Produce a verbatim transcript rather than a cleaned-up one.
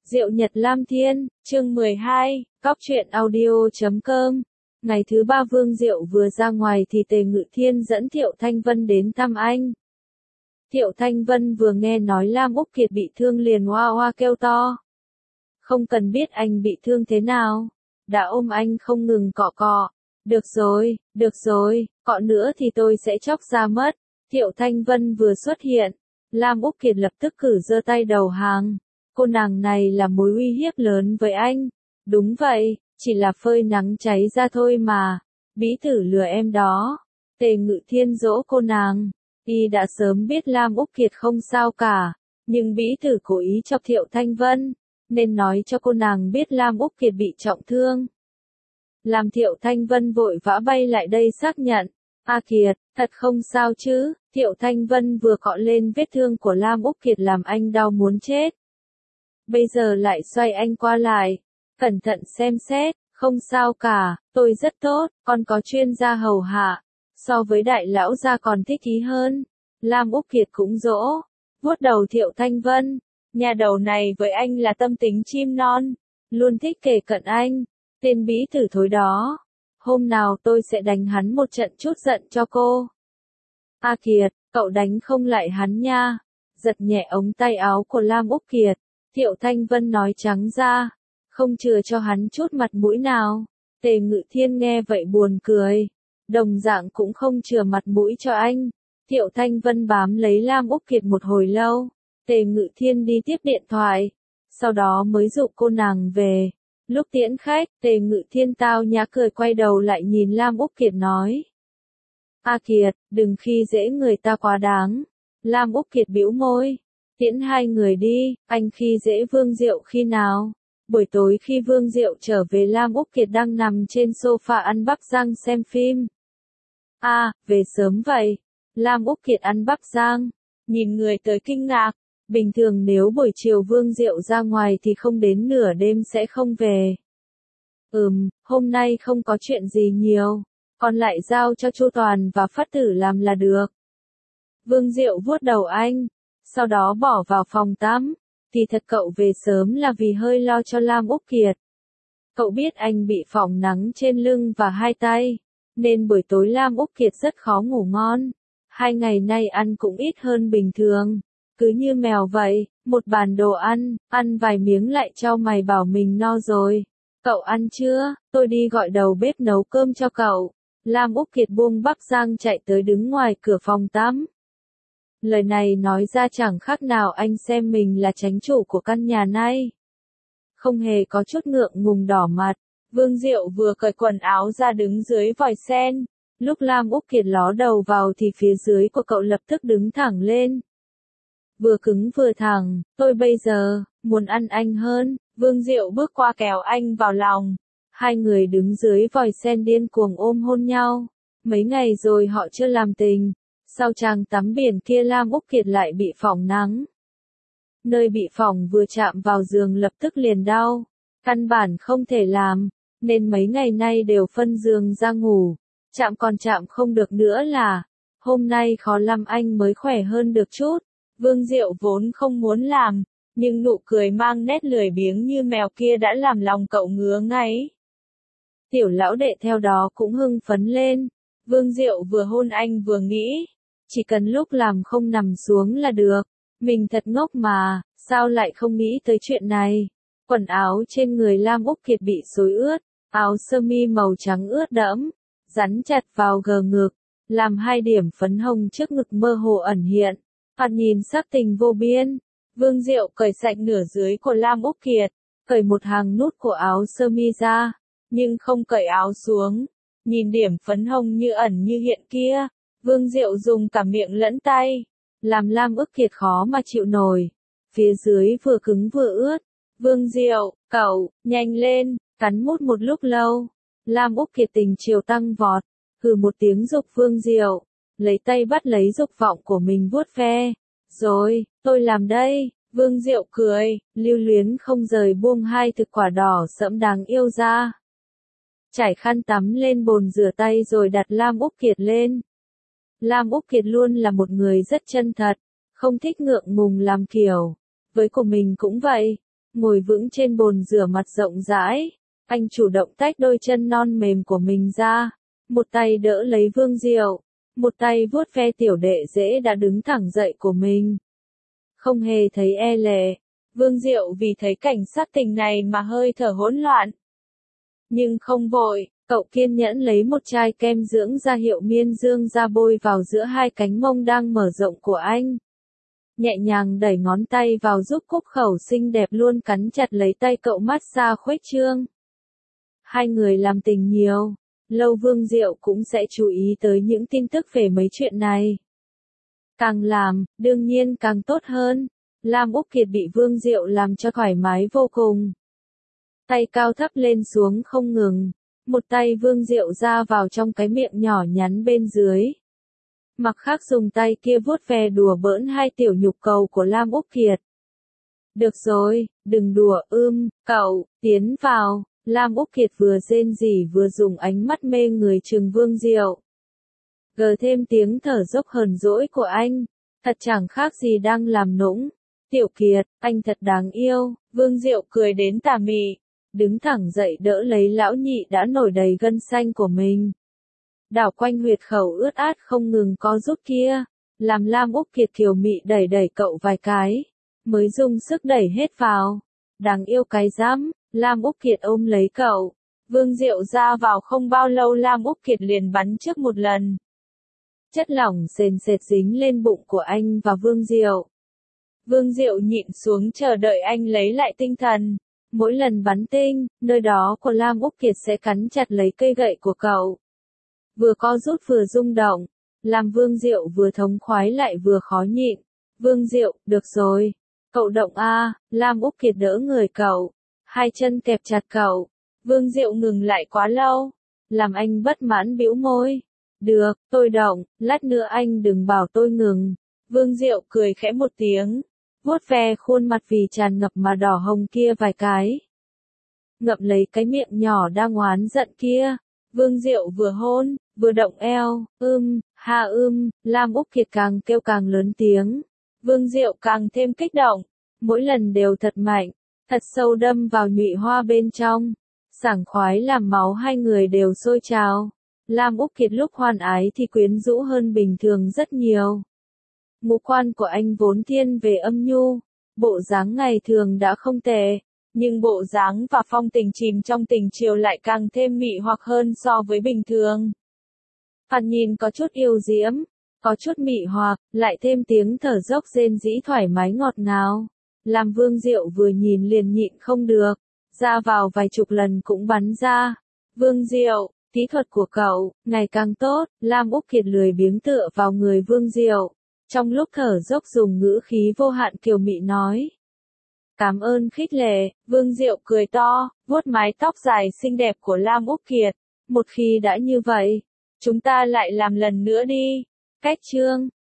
Diệu Nhật Lam Thiên, chương mười hai, Cóc truyện audio chấm com. Ngày thứ ba Vương Diệu vừa ra ngoài thì Tề Ngự Thiên dẫn Thiệu Thanh Vân đến thăm anh. Thiệu Thanh Vân vừa nghe nói Lam Úc Kiệt bị thương liền hoa hoa kêu to. Không cần biết anh bị thương thế nào, đã ôm anh không ngừng cọ cọ. Được rồi, được rồi, cọ nữa thì tôi sẽ chóc ra mất. Thiệu Thanh Vân vừa xuất hiện, Lam Úc Kiệt lập tức cử giơ tay đầu hàng. Cô nàng này là mối uy hiếp lớn với anh. Đúng vậy, chỉ là phơi nắng cháy ra thôi mà. Bí tử lừa em đó. Tề Ngự Thiên dỗ cô nàng. Y đã sớm biết Lam Úc Kiệt không sao cả. Nhưng bí tử cố ý chọc Thiệu Thanh Vân. Nên nói cho cô nàng biết Lam Úc Kiệt bị trọng thương. Làm Thiệu Thanh Vân vội vã bay lại đây xác nhận. A Kiệt, thật không sao chứ? Thiệu Thanh Vân vừa cọ lên vết thương của Lam Úc Kiệt làm anh đau muốn chết. Bây giờ lại xoay anh qua lại. Cẩn thận xem xét, không sao cả, tôi rất tốt, còn có chuyên gia hầu hạ. So với đại lão gia còn thích ý hơn. Lam Úc Kiệt cũng dỗ. Vuốt đầu Thiệu Thanh Vân. Nhà đầu này với anh là tâm tính chim non. Luôn thích kể cận anh. Tên bí tử thối đó. Hôm nào tôi sẽ đánh hắn một trận chút giận cho cô. A Kiệt, cậu đánh không lại hắn nha. Giật nhẹ ống tay áo của Lam Úc Kiệt. Thiệu Thanh Vân nói trắng ra. Không chừa cho hắn chút mặt mũi nào. Tề Ngự Thiên nghe vậy buồn cười. Đồng dạng cũng không chừa mặt mũi cho anh. Thiệu Thanh Vân bám lấy Lam Úc Kiệt một hồi lâu. Tề Ngự Thiên đi tiếp điện thoại. Sau đó mới dụ cô nàng về. Lúc tiễn khách, Tề Ngự Thiên tao nhã cười quay đầu lại nhìn Lam Úc Kiệt nói. A Kiệt, đừng khi dễ người ta quá đáng. Lam Úc Kiệt bĩu môi. Tiễn hai người đi, anh khi dễ Vương Diệu khi nào? Buổi tối khi Vương Diệu trở về Lam Úc Kiệt đang nằm trên sofa ăn bắp rang xem phim. A, à, về sớm vậy. Lam Úc Kiệt ăn bắp rang. Nhìn người tới kinh ngạc. Bình thường nếu buổi chiều Vương Diệu ra ngoài thì không đến nửa đêm sẽ không về. Ừm, hôm nay không có chuyện gì nhiều. Còn lại giao cho Chu Toàn và Phát Tử làm là được. Vương Diệu vuốt đầu anh. Sau đó bỏ vào phòng tắm. Thì thật cậu về sớm là vì hơi lo cho Lam Úc Kiệt. Cậu biết anh bị phỏng nắng trên lưng và hai tay. Nên buổi tối Lam Úc Kiệt rất khó ngủ ngon. Hai ngày nay ăn cũng ít hơn bình thường. Cứ như mèo vậy, một bàn đồ ăn, ăn vài miếng lại cho mày bảo mình no rồi. Cậu ăn chưa? Tôi đi gọi đầu bếp nấu cơm cho cậu. Lam Úc Kiệt buông bắp rang chạy tới đứng ngoài cửa phòng tắm. Lời này nói ra chẳng khác nào anh xem mình là chánh chủ của căn nhà này. Không hề có chút ngượng ngùng đỏ mặt. Vương Diệu vừa cởi quần áo ra đứng dưới vòi sen. Lúc Lam Úc Kiệt ló đầu vào thì phía dưới của cậu lập tức đứng thẳng lên. Vừa cứng vừa thẳng, tôi bây giờ, muốn ăn anh hơn. Vương Diệu bước qua kéo anh vào lòng. Hai người đứng dưới vòi sen điên cuồng ôm hôn nhau. Mấy ngày rồi họ chưa làm tình. Sau chàng tắm biển kia Lam Úc Kiệt lại bị phỏng nắng. Nơi bị phỏng vừa chạm vào giường lập tức liền đau. Căn bản không thể làm. Nên mấy ngày nay đều phân giường ra ngủ. Chạm còn chạm không được nữa là. Hôm nay khó lắm anh mới khỏe hơn được chút. Vương Diệu vốn không muốn làm. Nhưng nụ cười mang nét lười biếng như mèo kia đã làm lòng cậu ngứa ngáy. Tiểu lão đệ theo đó cũng hưng phấn lên. Vương Diệu vừa hôn anh vừa nghĩ. Chỉ cần lúc làm không nằm xuống là được. Mình thật ngốc mà, sao lại không nghĩ tới chuyện này. Quần áo trên người Lam Úc Kiệt bị xối ướt. Áo sơ mi màu trắng ướt đẫm. Rắn chặt vào gờ ngực. Làm hai điểm phấn hồng trước ngực mơ hồ ẩn hiện. Thoạt nhìn sắc tình vô biên. Vương Diệu cởi sạch nửa dưới của Lam Úc Kiệt. Cởi một hàng nút của áo sơ mi ra. Nhưng không cởi áo xuống. Nhìn điểm phấn hồng như ẩn như hiện kia. Vương Diệu dùng cả miệng lẫn tay. Làm Lam Úc Kiệt khó mà chịu nổi. Phía dưới vừa cứng vừa ướt. Vương Diệu, cậu, nhanh lên, cắn mút một lúc lâu. Lam Úc Kiệt tình chiều tăng vọt. Hừ một tiếng dục Vương Diệu. Lấy tay bắt lấy dục vọng của mình vuốt ve. Rồi, tôi làm đây. Vương Diệu cười, lưu luyến không rời buông hai thực quả đỏ sẫm đáng yêu ra. Trải khăn tắm lên bồn rửa tay rồi đặt Lam Úc Kiệt lên. Lam Úc Kiệt luôn là một người rất chân thật, không thích ngượng ngùng làm kiểu. Với của mình cũng vậy. ngồi vững trên bồn rửa mặt rộng rãi. Anh chủ động tách đôi chân non mềm của mình ra, một tay đỡ lấy Vương Diệu, một tay vuốt ve tiểu đệ dễ đã đứng thẳng dậy của mình. Không hề thấy e lệ, Vương Diệu vì thấy cảnh sát tình này mà hơi thở hỗn loạn. Nhưng không vội, cậu kiên nhẫn lấy một chai kem dưỡng da hiệu Miên Dương ra bôi vào giữa hai cánh mông đang mở rộng của anh. Nhẹ nhàng đẩy ngón tay vào giúp cúc khẩu xinh đẹp luôn cắn chặt lấy tay cậu massage khuếch trương. Hai người làm tình nhiều, lâu Vương Diệu cũng sẽ chú ý tới những tin tức về mấy chuyện này. Càng làm, đương nhiên càng tốt hơn. Lam Úc Kiệt bị Vương Diệu làm cho thoải mái vô cùng. Tay cao thấp lên xuống không ngừng, một tay Vương Diệu ra vào trong cái miệng nhỏ nhắn bên dưới. Mặt khác dùng tay kia vuốt ve đùa bỡn hai tiểu nhục cầu của Lam Úc Kiệt. Được rồi, đừng đùa ưm, cậu, tiến vào. Lam Úc Kiệt vừa rên rỉ vừa dùng ánh mắt mê người trừng Vương Diệu. Gờ thêm tiếng thở dốc hờn dỗi của anh, thật chẳng khác gì đang làm nũng. Tiểu Kiệt, anh thật đáng yêu. Vương Diệu cười đến tà mị, đứng thẳng dậy đỡ lấy lão nhị đã nổi đầy gân xanh của mình. Đảo quanh huyệt khẩu ướt át không ngừng co rút kia, làm Lam Úc Kiệt kiều mị đẩy đẩy cậu vài cái, mới dùng sức đẩy hết vào. Đáng yêu cái rắm. Lam Úc Kiệt ôm lấy cậu. Vương Diệu ra vào không bao lâu Lam Úc Kiệt liền bắn trước một lần. Chất lỏng sền sệt dính lên bụng của anh và Vương Diệu. Vương Diệu nhịn xuống chờ đợi anh lấy lại tinh thần. Mỗi lần bắn tinh, nơi đó của Lam Úc Kiệt sẽ cắn chặt lấy cây gậy của cậu. Vừa co rút vừa rung động, làm Vương Diệu vừa thống khoái lại vừa khó nhịn. Vương Diệu, được rồi. Cậu động a. Lam Úc Kiệt đỡ người cậu. Hai chân kẹp chặt cậu. Vương Diệu ngừng lại quá lâu, làm anh bất mãn bĩu môi. Được, tôi động, lát nữa anh đừng bảo tôi ngừng. Vương Diệu cười khẽ một tiếng, vuốt ve khuôn mặt vì tràn ngập mà đỏ hồng kia vài cái. Ngậm lấy cái miệng nhỏ đang oán giận kia. Vương Diệu vừa hôn, vừa động eo, ưm, ha ưm, Lam Úc Kiệt càng kêu càng lớn tiếng. Vương Diệu càng thêm kích động, mỗi lần đều thật mạnh. Thật sâu đâm vào nhụy hoa bên trong, sảng khoái làm máu hai người đều sôi trào. Lam Úc Kiệt lúc hoan ái thì quyến rũ hơn bình thường rất nhiều. Ngũ quan của anh vốn thiên về âm nhu, bộ dáng ngày thường đã không tệ, nhưng bộ dáng và phong tình chìm trong tình chiều lại càng thêm mị hoặc hơn so với bình thường. Thoạt nhìn có chút yêu diễm, có chút mị hoặc, lại thêm tiếng thở dốc rên rĩ thoải mái ngọt ngào. Làm Vương Diệu vừa nhìn liền nhịn không được, ra vào vài chục lần cũng bắn ra. Vương Diệu, kỹ thuật của cậu, ngày càng tốt. Lam Úc Kiệt lười biếng tựa vào người Vương Diệu, trong lúc thở dốc dùng ngữ khí vô hạn kiều mị nói. Cảm ơn khích lệ. Vương Diệu cười to, vuốt mái tóc dài xinh đẹp của Lam Úc Kiệt. Một khi đã như vậy, chúng ta lại làm lần nữa đi. Cách chương